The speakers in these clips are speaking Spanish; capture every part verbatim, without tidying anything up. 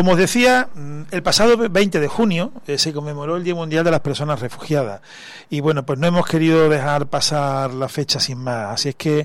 como os decía, el pasado veinte de junio eh, se conmemoró el Día Mundial de las Personas Refugiadas y bueno, pues no hemos querido dejar pasar la fecha sin más, así es que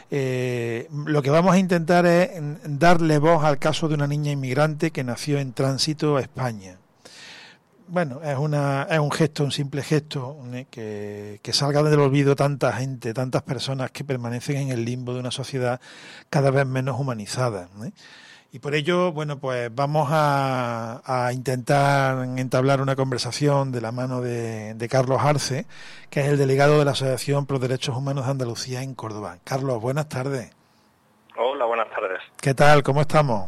eh, lo que vamos a intentar es darle voz al caso de una niña inmigrante que nació en tránsito a España. Bueno, es una es un gesto, un simple gesto, ¿eh? que, que salga del olvido tanta gente, tantas personas que permanecen en el limbo de una sociedad cada vez menos humanizada, ¿eh? Y por ello, bueno, pues vamos a, a intentar entablar una conversación de la mano de, de Carlos Arce, que es el delegado de la Asociación Pro Derechos Humanos de Andalucía en Córdoba. Carlos, buenas tardes. Hola, buenas tardes. ¿Qué tal? ¿Cómo estamos?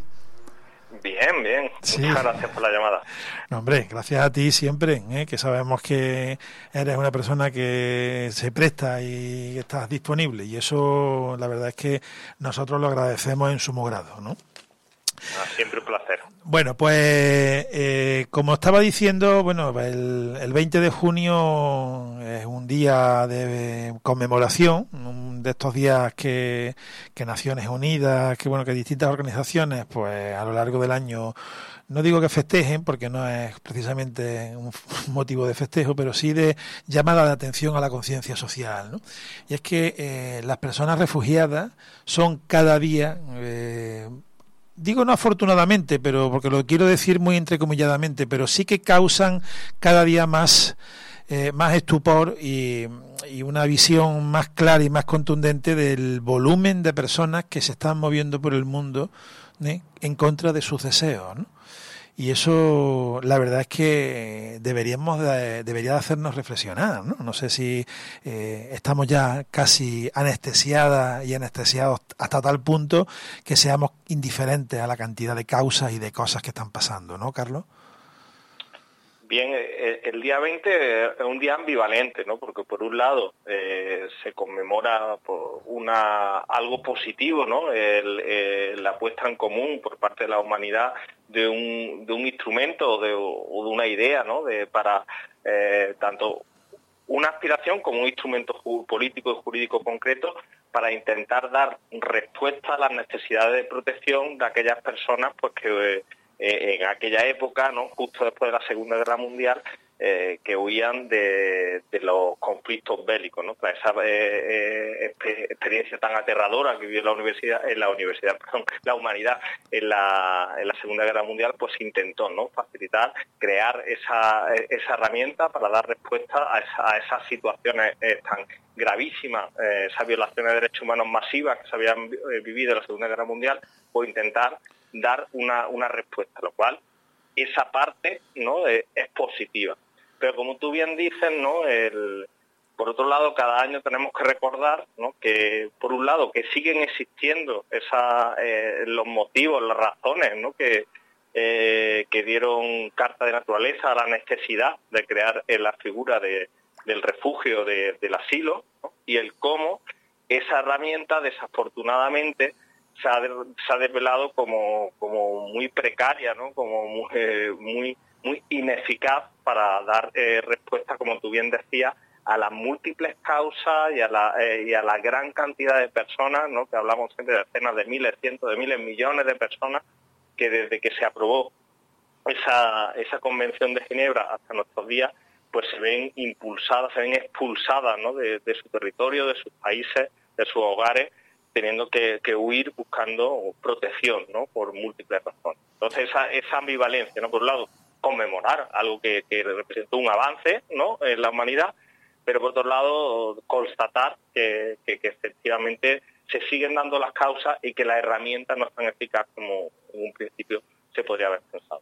Bien, bien. Sí. Muchas gracias por la llamada. No, hombre, gracias a ti siempre, ¿eh? Que sabemos que eres una persona que se presta y que estás disponible, y eso la verdad es que nosotros lo agradecemos en sumo grado, ¿no? Ah, siempre un placer. Bueno, pues eh, como estaba diciendo, bueno, el, el veinte de junio es un día de conmemoración, un de estos días que, que Naciones Unidas, que bueno, que distintas organizaciones, pues a lo largo del año, no digo que festejen, porque no es precisamente un motivo de festejo, pero sí de llamada de atención a la conciencia social, ¿no? Y es que eh, las personas refugiadas son cada día eh, digo no afortunadamente, pero porque lo quiero decir muy entrecomilladamente, pero sí que causan cada día más eh, más estupor y, y una visión más clara y más contundente del volumen de personas que se están moviendo por el mundo, ¿eh? En contra de sus deseos, ¿no? Y eso, la verdad es que deberíamos de, debería de hacernos reflexionar, ¿no? No sé si eh, estamos ya casi anestesiadas y anestesiados hasta tal punto que seamos indiferentes a la cantidad de causas y de cosas que están pasando, ¿no, Carlos? Bien, el día veinte es un día ambivalente, ¿no? Porque por un lado eh, se conmemora por una algo positivo, ¿no? El, el, la puesta en común por parte de la humanidad de un de un instrumento o de, o de una idea, ¿no? De para eh, tanto una aspiración como un instrumento político y jurídico concreto para intentar dar respuesta a las necesidades de protección de aquellas personas, pues que eh, Eh, en aquella época, ¿no? Justo después de la Segunda Guerra Mundial, eh, que huían de, de los conflictos bélicos, ¿no? Tras esa eh, eh, experiencia tan aterradora que vivió la universidad, en la universidad, perdón, la humanidad en la, en la Segunda Guerra Mundial, pues intentó, ¿no? Facilitar, crear esa, esa herramienta para dar respuesta a, esa, a esas situaciones eh, tan gravísimas, eh, esas violaciones de derechos humanos masivas que se habían eh, vivido en la Segunda Guerra Mundial, pues intentar dar una, una respuesta, lo cual esa parte, ¿no? es, es positiva. Pero como tú bien dices, ¿no? El, por otro lado, cada año tenemos que recordar, ¿no? que, por un lado, que siguen existiendo esa, eh, los motivos, las razones, ¿no? que, eh, que dieron carta de naturaleza a la necesidad de crear eh, la figura de, del refugio, de, del asilo, ¿no? Y el cómo esa herramienta, desafortunadamente, Se ha, se ha desvelado como, como muy precaria, ¿no? Como muy, eh, muy, muy ineficaz para dar eh, respuesta, como tú bien decías, a las múltiples causas y a la, eh, y a la gran cantidad de personas, ¿no? Que hablamos siempre de decenas de miles, cientos de miles, millones de personas que desde que se aprobó esa, esa Convención de Ginebra hasta nuestros días, pues se ven impulsadas, se ven expulsadas, ¿no? de, de su territorio, de sus países, de sus hogares, teniendo que, que huir buscando protección, ¿no? Por múltiples razones. Entonces esa, esa ambivalencia, ¿no? Por un lado, conmemorar algo que, que representó un avance, ¿no? En la humanidad, pero por otro lado, constatar que, que, que efectivamente se siguen dando las causas y que las herramientas no están eficaz como en un principio se podría haber pensado.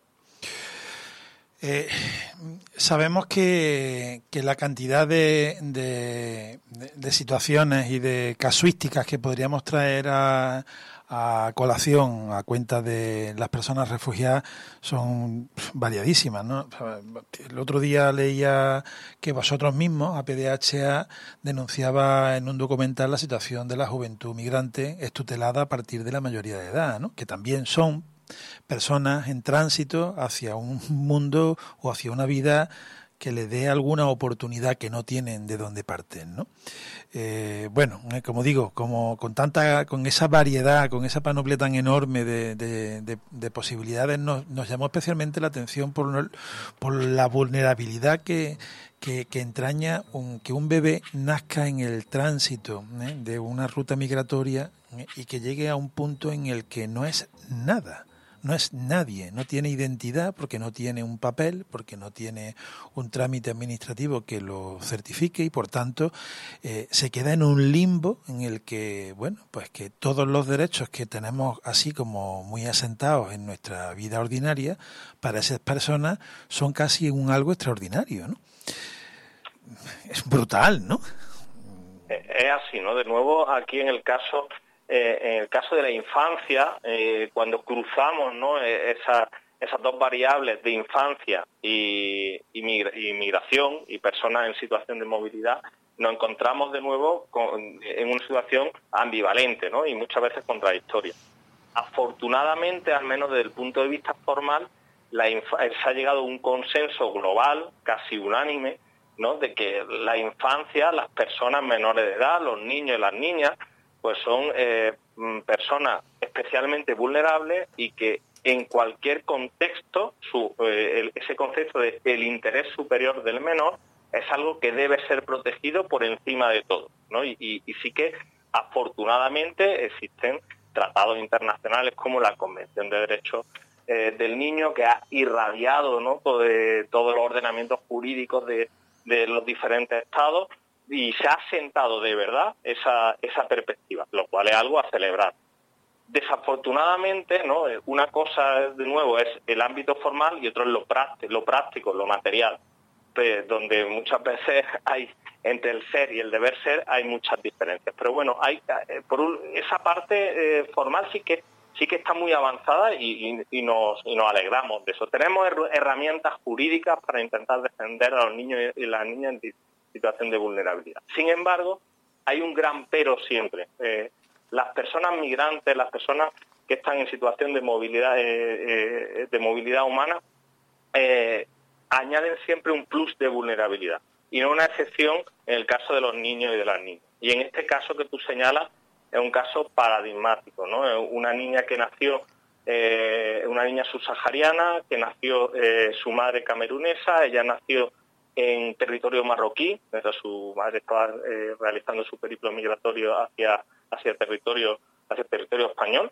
Eh, sabemos que, que la cantidad de, de, de situaciones y de casuísticas que podríamos traer a, a colación a cuenta de las personas refugiadas son variadísimas, ¿no? El otro día leía que vosotros mismos, A P D H A, denunciaba en un documental la situación de la juventud migrante extutelada a partir de la mayoría de edad, ¿no? Que también son personas en tránsito hacia un mundo o hacia una vida que les dé alguna oportunidad que no tienen de dónde parten, ¿no? Eh, bueno, eh, como digo, como con tanta, con esa variedad, con esa panoplia tan enorme de, de, de, de posibilidades, nos, nos llamó especialmente la atención por, por la vulnerabilidad que, que, que entraña un, que un bebé nazca en el tránsito ¿eh? de una ruta migratoria ¿eh? y que llegue a un punto en el que no es nada. No es nadie, no tiene identidad porque no tiene un papel, porque no tiene un trámite administrativo que lo certifique y por tanto eh, se queda en un limbo en el que, bueno, pues que todos los derechos que tenemos así como muy asentados en nuestra vida ordinaria, para esas personas son casi un algo extraordinario, ¿no? Es brutal, ¿no? Es así, ¿no? De nuevo, aquí en el caso... Eh, en el caso de la infancia, eh, cuando cruzamos ¿no? eh, esa, esas dos variables de infancia y, y, migra, y migración y personas en situación de movilidad, nos encontramos de nuevo con, en una situación ambivalente ¿no? y muchas veces contradictoria. Afortunadamente, al menos desde el punto de vista formal, la infa- se ha llegado a un consenso global, casi unánime, ¿no? de que la infancia, las personas menores de edad, los niños y las niñas, pues son eh, personas especialmente vulnerables y que en cualquier contexto su, eh, el, ese concepto de el interés superior del menor es algo que debe ser protegido por encima de todo, ¿no? Y, y, y sí que afortunadamente existen tratados internacionales como la Convención de Derechos eh, del Niño, que ha irradiado ¿no? todo, de, todos los ordenamientos jurídicos de, de los diferentes estados, y se ha asentado de verdad esa, esa perspectiva, lo cual es algo a celebrar. Desafortunadamente, ¿no? Una cosa, de nuevo, es el ámbito formal y otro es lo práctico, lo, práctico, lo material, pues, donde muchas veces hay, entre el ser y el deber ser, hay muchas diferencias. Pero bueno, hay por un, esa parte eh, formal sí que sí que está muy avanzada y, y, y, nos, y nos alegramos de eso. Tenemos herramientas jurídicas para intentar defender a los niños y las niñas en situación de vulnerabilidad. Sin embargo, hay un gran pero siempre. Eh, las personas migrantes, las personas que están en situación de movilidad, eh, eh, de movilidad humana, eh, añaden siempre un plus de vulnerabilidad. Y no una excepción en el caso de los niños y de las niñas. Y en este caso que tú señalas es un caso paradigmático, ¿no? Es una niña que nació, eh, una niña subsahariana, que nació eh, su madre camerunesa, ella nació en territorio marroquí, mientras su madre estaba eh, realizando su periplo migratorio hacia hacia el territorio hacia el territorio español.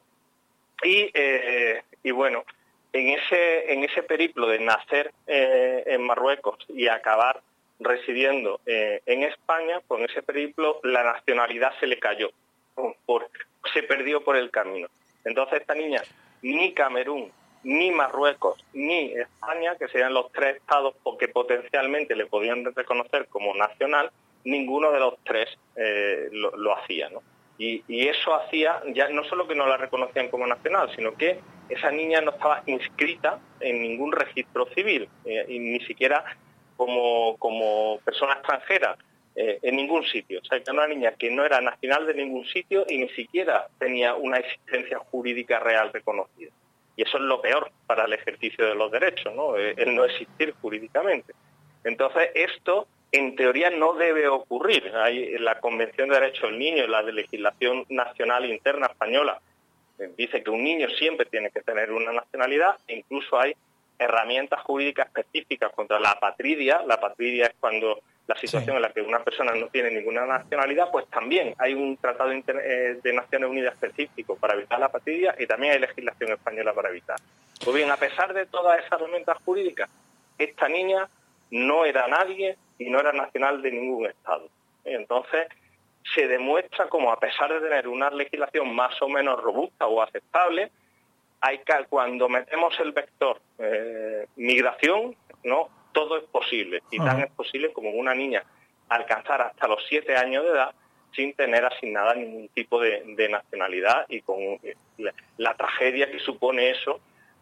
Y, eh, y bueno, en ese en ese periplo de nacer eh, en Marruecos y acabar residiendo eh, en España, pues en ese periplo la nacionalidad se le cayó, por, se perdió por el camino. Entonces esta niña, ni Camerún, ni Marruecos, ni España, que serían los tres estados que potencialmente le podían reconocer como nacional, ninguno de los tres eh, lo, lo hacía, ¿no? Y, y eso hacía, ya no solo que no la reconocían como nacional, sino que esa niña no estaba inscrita en ningún registro civil, eh, y ni siquiera como, como persona extranjera, eh, en ningún sitio. O sea, que era una niña que no era nacional de ningún sitio y ni siquiera tenía una existencia jurídica real reconocida. Y eso es lo peor para el ejercicio de los derechos, ¿no? El no existir jurídicamente. Entonces, esto, en teoría, no debe ocurrir. Hay la Convención de Derechos del Niño, la de legislación nacional interna española, dice que un niño siempre tiene que tener una nacionalidad, e incluso hay herramientas jurídicas específicas contra la apatridia. La apatridia es cuando la situación sí. en la que una persona no tiene ninguna nacionalidad, pues también hay un tratado de Naciones Unidas específico para evitar la apatridia y también hay legislación española para evitar. Pues bien, a pesar de todas esas herramientas jurídicas, esta niña no era nadie y no era nacional de ningún estado. Entonces, se demuestra como, a pesar de tener una legislación más o menos robusta o aceptable, hay que, cuando metemos el vector eh, migración, no todo es posible, y tan uh-huh. es posible como una niña alcanzar hasta los siete años de edad sin tener asignada ningún tipo de, de nacionalidad, y con la, la tragedia que supone eso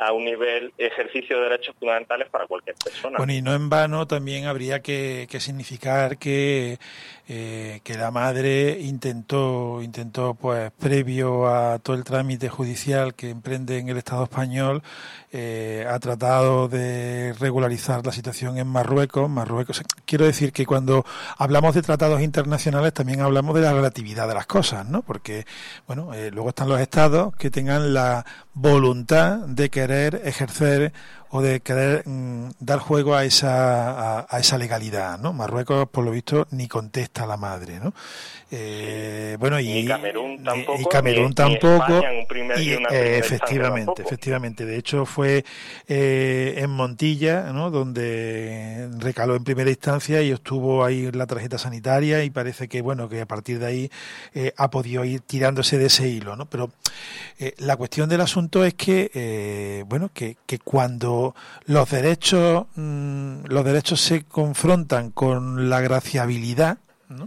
a un nivel ejercicio de derechos fundamentales para cualquier persona. Bueno, y no en vano también habría que, que significar que eh, que la madre intentó intentó pues previo a todo el trámite judicial que emprende en el Estado español, eh, ha tratado de regularizar la situación en Marruecos. Marruecos, quiero decir que cuando hablamos de tratados internacionales también hablamos de la relatividad de las cosas, ¿no? Porque bueno, eh, luego están los estados que tengan la voluntad de querer ejercer o de querer mm, dar juego a esa a, a esa legalidad, ¿no? Marruecos, por lo visto, ni contesta a la madre, ¿no? Eh, bueno, y ni Camerún tampoco, y Camerún ni, tampoco, ni España en un primer, y, una eh, efectivamente, efectivamente. De hecho, fue eh, en Montilla, ¿no? Donde recaló en primera instancia y obtuvo ahí la tarjeta sanitaria, y parece que bueno que a partir de ahí eh, ha podido ir tirándose de ese hilo, ¿no? Pero eh, la cuestión del asunto es que eh, bueno que, que cuando los derechos mmm, los derechos se confrontan con la graciabilidad, ¿no?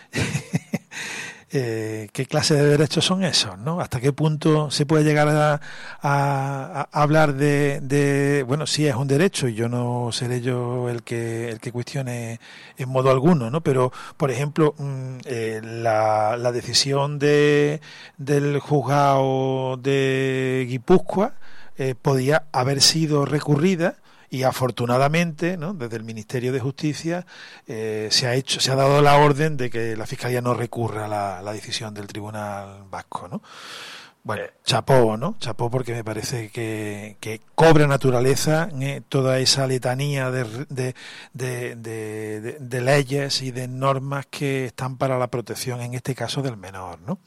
eh, ¿Qué clase de derechos son esos, ¿no? ¿Hasta qué punto se puede llegar a, a, a hablar de, de, bueno, sí es un derecho y yo no seré yo el que el que cuestione en modo alguno, ¿no? Pero, por ejemplo, eh, la, la decisión de del juzgado de Guipúzcoa eh, podía haber sido recurrida. Y afortunadamente, ¿no? Desde el Ministerio de Justicia eh, se ha hecho, se ha dado la orden de que la Fiscalía no recurra a la, la decisión del Tribunal Vasco, ¿no? Bueno, chapó, ¿no? Chapó porque me parece que, que cobra naturaleza ¿eh? Toda esa letanía de, de, de, de, de, de leyes y de normas que están para la protección, en este caso, del menor, ¿no?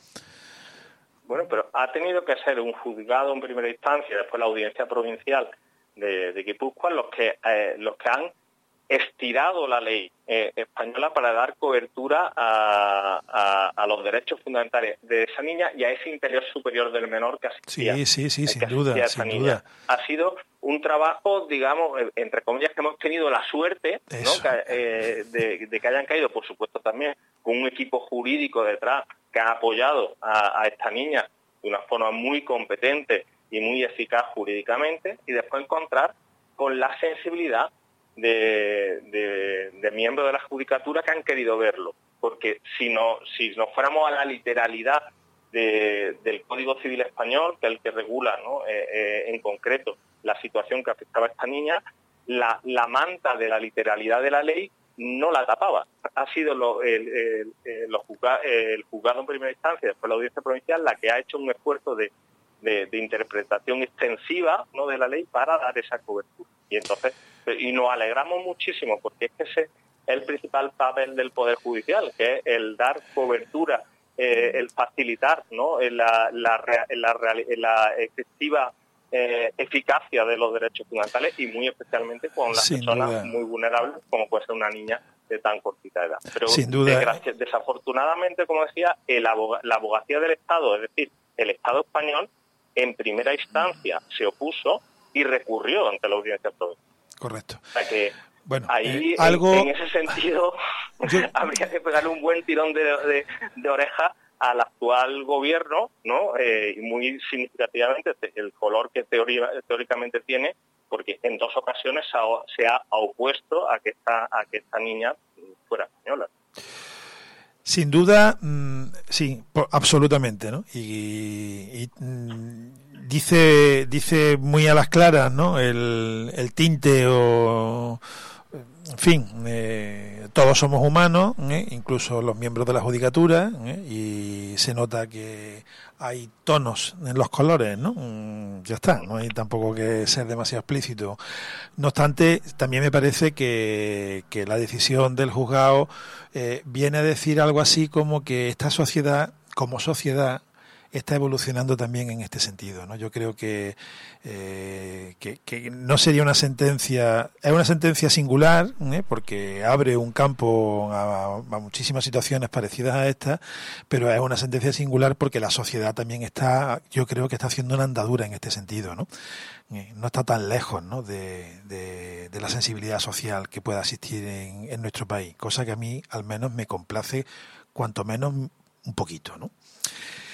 Bueno, pero ha tenido que ser un juzgado en primera instancia, después la audiencia provincial de, de Guipúzcoa, los que eh, los que han estirado la ley eh, española para dar cobertura a, a, a los derechos fundamentales de esa niña y a ese interés superior del menor que asistía. Sí, sí, sí, sin que duda, a esa sin niña. duda. Ha sido un trabajo, digamos, entre comillas, que hemos tenido la suerte, ¿no? que, eh, de, de que hayan caído, por supuesto, también con un equipo jurídico detrás que ha apoyado a, a esta niña de una forma muy competente y muy eficaz jurídicamente, y después encontrar con la sensibilidad de, de, de miembros de la judicatura que han querido verlo. Porque si no, si nos fuéramos a la literalidad de, del Código Civil Español, que es el que regula, ¿no? eh, eh, en concreto la situación que afectaba a esta niña, la, la manta de la literalidad de la ley no la tapaba. Ha sido lo, el, el, el, los juzga, el juzgado en primera instancia, después la audiencia provincial, la que ha hecho un esfuerzo de, de, de interpretación extensiva, ¿no? de la ley para dar esa cobertura. Y entonces, y nos alegramos muchísimo, porque es que ese es el principal papel del Poder Judicial, que es el dar cobertura, eh, el facilitar, ¿no? la, la, la, la, la efectiva eh, eficacia de los derechos fundamentales, y muy especialmente con las Sin personas duda. muy vulnerables, como puede ser una niña de tan cortita edad. Pero Sin duda. desgracia- desafortunadamente, como decía, el aboga- la abogacía del Estado, es decir, el Estado español, en primera instancia se opuso y recurrió ante la audiencia provincial. Correcto. O sea que Bueno, ahí, eh, algo... en, en ese sentido, Yo- habría que pegarle un buen tirón de, de, de oreja al actual gobierno, ¿no? Eh, y muy significativamente el color que teoría, teóricamente tiene, porque en dos ocasiones se ha, se ha opuesto a que esta, a que esta niña fuera española. Sin duda, mmm, sí, por, absolutamente, ¿no? Y, y mmm, dice dice muy a las claras, ¿no? El, el tinte o, en fin, eh, todos somos humanos, ¿eh? Incluso los miembros de la judicatura, ¿eh? Y se nota que hay tonos en los colores, ¿no? Mm, ya está, no hay tampoco que ser demasiado explícito. No obstante, también me parece que, que la decisión del juzgado eh, viene a decir algo así como que esta sociedad, como sociedad, está evolucionando también en este sentido, ¿no? Yo creo que, eh, que, que no sería una sentencia, es una sentencia singular, ¿eh? Porque abre un campo a, a muchísimas situaciones parecidas a esta, pero es una sentencia singular porque la sociedad también está, yo creo que está haciendo una andadura en este sentido, ¿no? Eh, no está tan lejos, ¿no? de, de, de la sensibilidad social que pueda existir en, en nuestro país, cosa que a mí al menos me complace cuanto menos un poquito, ¿no?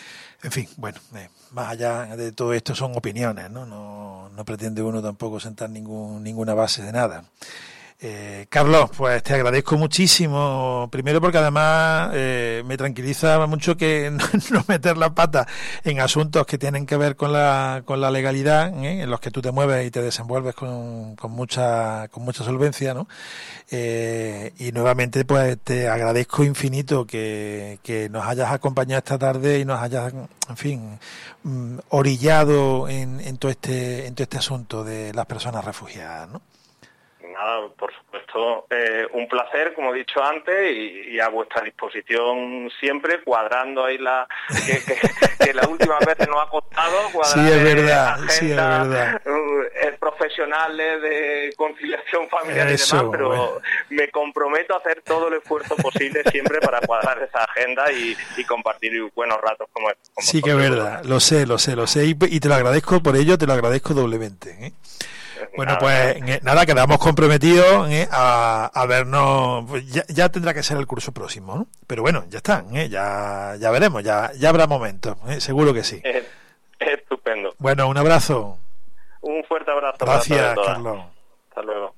En fin, bueno, eh, más allá de todo esto son opiniones, ¿no? No, no pretende uno tampoco sentar ningún, ninguna base de nada. Eh, Carlos, pues te agradezco muchísimo, primero porque además eh, me tranquiliza mucho que no, no meter la pata en asuntos que tienen que ver con la, con la legalidad, ¿eh? En los que tú te mueves y te desenvuelves con, con mucha con mucha solvencia, ¿no? Eh, y nuevamente pues te agradezco infinito que, que nos hayas acompañado esta tarde y nos hayas, en fin, orillado en, en todo este en todo este asunto de las personas refugiadas, ¿no? Nada, por supuesto, eh, un placer, como he dicho antes, y, y a vuestra disposición siempre, cuadrando ahí la que, que, que las últimas veces nos ha costado cuadrar. Sí, es verdad, agenda, sí, es verdad. Eh, profesionales de conciliación familiar Eso, y demás, pero bueno. me comprometo a hacer todo el esfuerzo posible siempre para cuadrar esa agenda y, y compartir buenos ratos como estos. Sí, que es verdad, lo sé, lo sé, lo sé, y, y te lo agradezco por ello, te lo agradezco doblemente, ¿eh? Bueno, nada, pues nada, nada quedamos comprometidos, ¿eh? a, a vernos, pues ya, ya tendrá que ser el curso próximo, ¿no? Pero bueno, ya está, ¿eh? ya, ya veremos, ya, ya habrá momentos, ¿eh? Seguro que sí. Es, es estupendo. Bueno, un abrazo. Un fuerte abrazo. Gracias, para todos y todas. Carlos. Hasta luego.